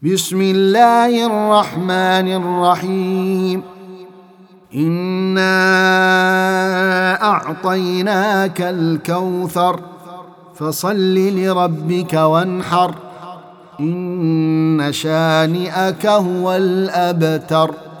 بسم الله الرحمن الرحيم إنا أعطيناك الكوثر فصل لربك وانحر إن شانئك هو الأبتر.